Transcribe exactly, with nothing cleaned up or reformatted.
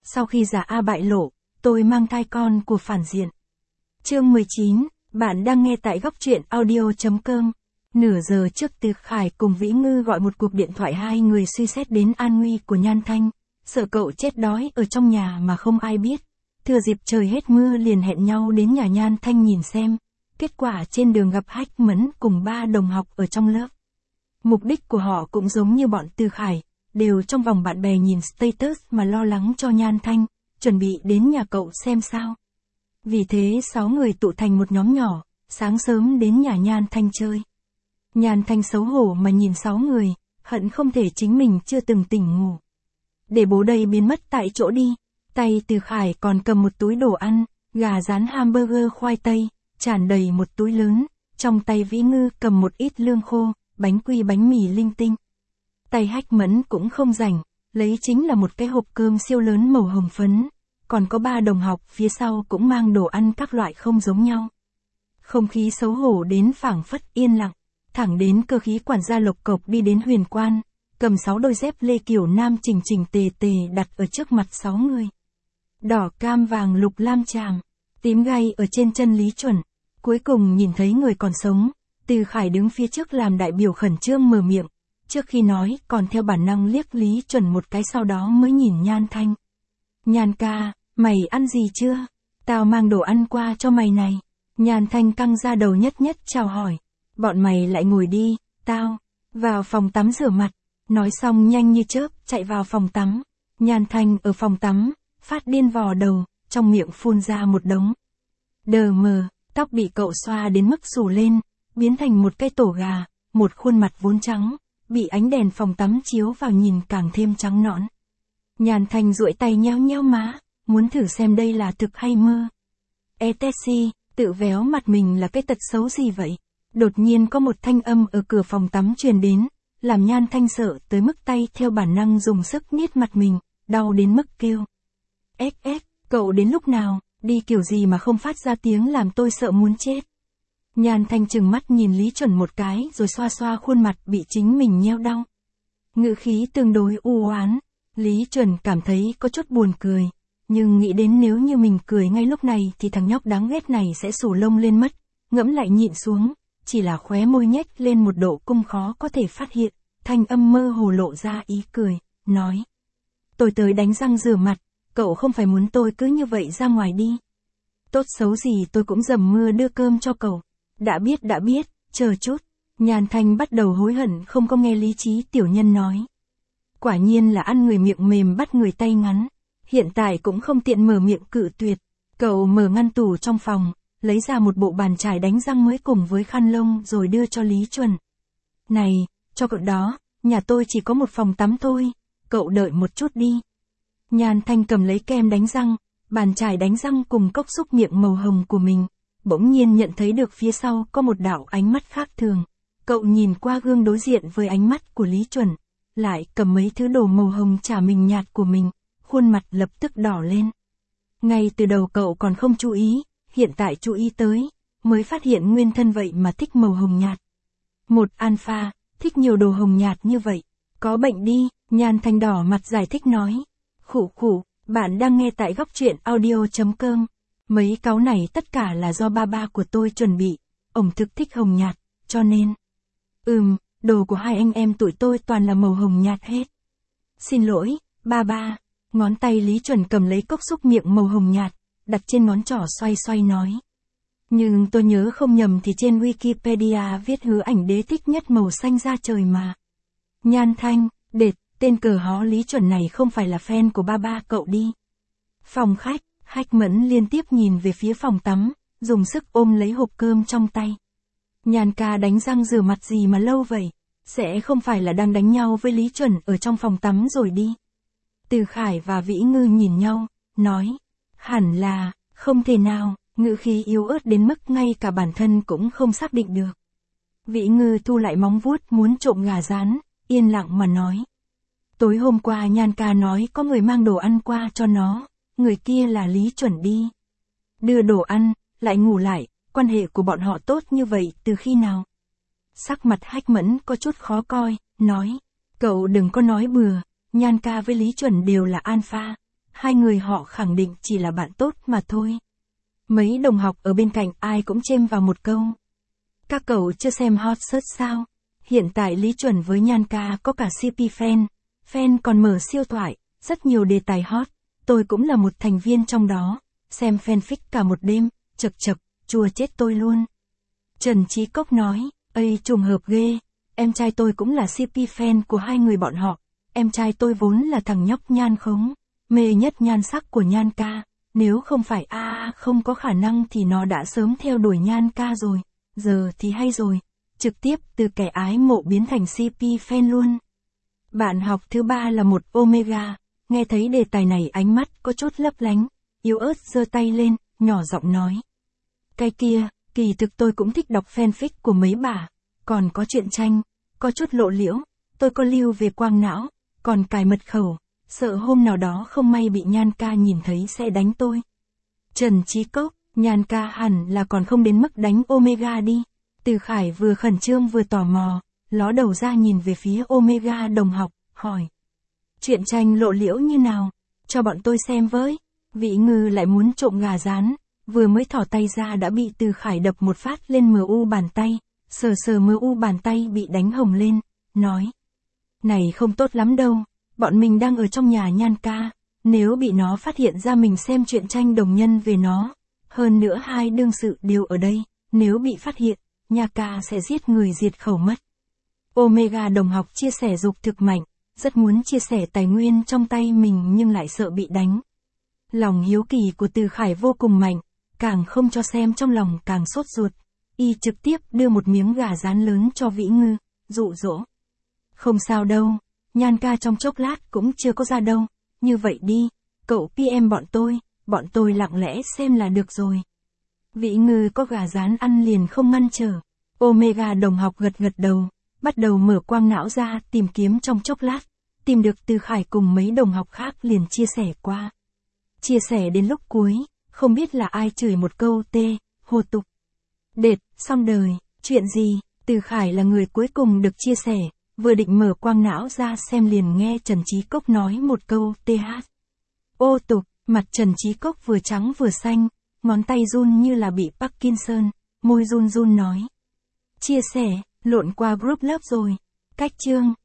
sau khi giả A bại lộ, tôi mang thai con của phản diện. Chương mười chín, bạn đang nghe tại góc truyện audio.com. Nửa giờ trước Từ Khải cùng Vĩ Ngư gọi một cuộc điện thoại, hai người suy xét đến an nguy của Nhan Thanh, sợ cậu chết đói ở trong nhà mà không ai biết. Thừa dịp trời hết mưa liền hẹn nhau đến nhà Nhan Thanh nhìn xem. Kết quả trên đường gặp Hách Mẫn cùng ba đồng học ở trong lớp. Mục đích của họ cũng giống như bọn Từ Khải, đều trong vòng bạn bè nhìn status mà lo lắng cho Nhan Thanh, chuẩn bị đến nhà cậu xem sao. Vì thế sáu người tụ thành một nhóm nhỏ, sáng sớm đến nhà Nhan Thanh chơi. Nhan Thanh xấu hổ mà nhìn sáu người, hận không thể chính mình chưa từng tỉnh ngủ. Để bố đây biến mất tại chỗ đi, tay Từ Khải còn cầm một túi đồ ăn, gà rán hamburger khoai tây, tràn đầy một túi lớn, trong tay Vĩ Ngư cầm một ít lương khô, bánh quy bánh mì linh tinh. Tay Hách Mẫn cũng không rảnh, lấy chính là một cái hộp cơm siêu lớn màu hồng phấn, còn có ba đồng học phía sau cũng mang đồ ăn các loại không giống nhau. Không khí xấu hổ đến phảng phất yên lặng, thẳng đến cơ khí quản gia Lộc Cộc đi đến Huyền Quan, cầm sáu đôi dép lê kiểu nam chỉnh chỉnh tề tề đặt ở trước mặt sáu người. Đỏ cam vàng lục lam chàm, tím gai ở trên chân Lý Chuẩn. Cuối cùng nhìn thấy người còn sống, Từ Khải đứng phía trước làm đại biểu khẩn trương mở miệng, trước khi nói còn theo bản năng liếc Lý Chuẩn một cái, sau đó mới nhìn Nhan Thanh. Nhan ca, mày ăn gì chưa? Tao mang đồ ăn qua cho mày này. Nhan Thanh căng ra đầu nhất nhất chào hỏi. Bọn mày lại ngồi đi, tao vào phòng tắm rửa mặt. Nói xong nhanh như chớp chạy vào phòng tắm. Nhan Thanh ở phòng tắm, phát điên vò đầu, trong miệng phun ra một đống đờ mờ. Tóc bị cậu xoa đến mức xù lên, biến thành một cái tổ gà, một khuôn mặt vốn trắng, bị ánh đèn phòng tắm chiếu vào nhìn càng thêm trắng nõn. Nhan Thanh duỗi tay nheo nheo má, muốn thử xem đây là thực hay mơ. E Tessie, tự véo mặt mình là cái tật xấu gì vậy? Đột nhiên có một thanh âm ở cửa phòng tắm truyền đến, làm Nhan Thanh sợ tới mức tay theo bản năng dùng sức niết mặt mình, đau đến mức kêu. Ếch ếch, cậu đến lúc nào? Đi kiểu gì mà không phát ra tiếng làm tôi sợ muốn chết. Nhan Thanh trừng mắt nhìn Lý Chuẩn một cái rồi xoa xoa khuôn mặt bị chính mình nheo đau. Ngữ khí tương đối u oán. Lý Chuẩn cảm thấy có chút buồn cười, nhưng nghĩ đến nếu như mình cười ngay lúc này thì thằng nhóc đáng ghét này sẽ sù lông lên mất, ngẫm lại nhịn xuống, chỉ là khóe môi nhếch lên một độ cung khó có thể phát hiện, thanh âm mơ hồ lộ ra ý cười, nói. Tôi tới đánh răng rửa mặt. Cậu không phải muốn tôi cứ như vậy ra ngoài đi. Tốt xấu gì tôi cũng dầm mưa đưa cơm cho cậu. Đã biết đã biết, chờ chút. Nhan Thanh bắt đầu hối hận không có nghe lý trí tiểu nhân nói. Quả nhiên là ăn người miệng mềm bắt người tay ngắn. Hiện tại cũng không tiện mở miệng cự tuyệt. Cậu mở ngăn tủ trong phòng, lấy ra một bộ bàn chải đánh răng mới cùng với khăn lông rồi đưa cho Lý Chuẩn. Này, cho cậu đó, nhà tôi chỉ có một phòng tắm thôi. Cậu đợi một chút đi. Nhan Thanh cầm lấy kem đánh răng, bàn chải đánh răng cùng cốc xúc miệng màu hồng của mình, bỗng nhiên nhận thấy được phía sau có một đạo ánh mắt khác thường. Cậu nhìn qua gương đối diện với ánh mắt của Lý Chuẩn, lại cầm mấy thứ đồ màu hồng chả mình nhạt của mình, khuôn mặt lập tức đỏ lên. Ngay từ đầu cậu còn không chú ý, hiện tại chú ý tới, mới phát hiện nguyên thân vậy mà thích màu hồng nhạt. Một alpha, thích nhiều đồ hồng nhạt như vậy, có bệnh đi, Nhan Thanh đỏ mặt giải thích nói. Khủ khủ, bạn đang nghe tại góc truyện audio.com. Mấy cáu này tất cả là do ba ba của tôi chuẩn bị, ổng thực thích hồng nhạt, cho nên. Ừm, đồ của hai anh em tụi tôi toàn là màu hồng nhạt hết. Xin lỗi, ba ba. Ngón tay Lý Chuẩn cầm lấy cốc xúc miệng màu hồng nhạt, đặt trên ngón trỏ xoay xoay nói. Nhưng tôi nhớ không nhầm thì trên Wikipedia viết Hứa Ảnh Đế thích nhất màu xanh da trời mà. Nhan Thanh, đệt. Tên cờ hó Lý Chuẩn này không phải là fan của ba ba cậu đi. Phòng khách, Hách Mẫn liên tiếp nhìn về phía phòng tắm, dùng sức ôm lấy hộp cơm trong tay. Nhan ca đánh răng rửa mặt gì mà lâu vậy? Sẽ không phải là đang đánh nhau với Lý Chuẩn ở trong phòng tắm rồi đi. Từ Khải và Vĩ Ngư nhìn nhau, nói. Hẳn là, không thể nào, ngữ khí yếu ớt đến mức ngay cả bản thân cũng không xác định được. Vĩ Ngư thu lại móng vuốt muốn trộm gà rán, yên lặng mà nói. Tối hôm qua Nhan ca nói có người mang đồ ăn qua cho nó, người kia là Lý Chuẩn đi. Đưa đồ ăn, lại ngủ lại, quan hệ của bọn họ tốt như vậy từ khi nào? Sắc mặt Hách Mẫn có chút khó coi, nói, cậu đừng có nói bừa, Nhan ca với Lý Chuẩn đều là alpha, hai người họ khẳng định chỉ là bạn tốt mà thôi. Mấy đồng học ở bên cạnh ai cũng chêm vào một câu. Các cậu chưa xem hot search sao? Hiện tại Lý Chuẩn với Nhan Ca có cả xê pê fan, fan còn mở siêu thoại, rất nhiều đề tài hot, tôi cũng là một thành viên trong đó, xem fanfic cả một đêm, chật chật, chua chết tôi luôn. Trần Chí Cốc nói, ây trùng hợp ghê, em trai tôi cũng là xê pê fan của hai người bọn họ, em trai tôi vốn là thằng nhóc nhan khống, mê nhất nhan sắc của Nhan Ca, nếu không phải a à, không có khả năng thì nó đã sớm theo đuổi Nhan Ca rồi, giờ thì hay rồi, trực tiếp từ kẻ ái mộ biến thành xê pê fan luôn. Bạn học thứ ba là một Omega, nghe thấy đề tài này ánh mắt có chút lấp lánh, yếu ớt giơ tay lên, nhỏ giọng nói. Cái kia, kỳ thực tôi cũng thích đọc fanfic của mấy bà, còn có truyện tranh, có chút lộ liễu, tôi có lưu về quang não, còn cài mật khẩu, sợ hôm nào đó không may bị Nhan Ca nhìn thấy sẽ đánh tôi. Trần Chí Cốc, Nhan Ca hẳn là còn không đến mức đánh Omega đi. Từ Khải vừa khẩn trương vừa tò mò, ló đầu ra nhìn về phía Omega đồng học, hỏi. Truyện tranh lộ liễu như nào? Cho bọn tôi xem với. Vĩ Ngư lại muốn trộm gà rán, vừa mới thỏ tay ra đã bị Từ Khải đập một phát lên em u bàn tay, sờ sờ em u bàn tay bị đánh hồng lên, nói. Này không tốt lắm đâu, bọn mình đang ở trong nhà Nhan Ca, nếu bị nó phát hiện ra mình xem truyện tranh đồng nhân về nó, hơn nữa hai đương sự đều ở đây, nếu bị phát hiện, Nha Ca sẽ giết người diệt khẩu mất. Omega đồng học chia sẻ dục thực mạnh, rất muốn chia sẻ tài nguyên trong tay mình nhưng lại sợ bị đánh. Lòng hiếu kỳ của Từ Khải vô cùng mạnh, càng không cho xem trong lòng càng sốt ruột. Y trực tiếp đưa một miếng gà rán lớn cho Vĩ Ngư, dụ dỗ. Không sao đâu, Nhan Ca trong chốc lát cũng chưa có ra đâu, như vậy đi, cậu pê em bọn tôi, bọn tôi lặng lẽ xem là được rồi. Vĩ Ngư có gà rán ăn liền không ngăn trở. Omega đồng học gật gật đầu, bắt đầu mở quang não ra tìm kiếm trong chốc lát, tìm được Từ Khải cùng mấy đồng học khác liền chia sẻ qua. Chia sẻ đến lúc cuối, không biết là ai chửi một câu tê, hồ tục. Đệt, xong đời, chuyện gì, Từ Khải là người cuối cùng được chia sẻ, vừa định mở quang não ra xem liền nghe Trần Chí Cốc nói một câu tê hát. Ô tục, mặt Trần Chí Cốc vừa trắng vừa xanh, ngón tay run như là bị Parkinson, môi run run nói. Chia sẻ, lộn qua group lớp rồi. Cách chương.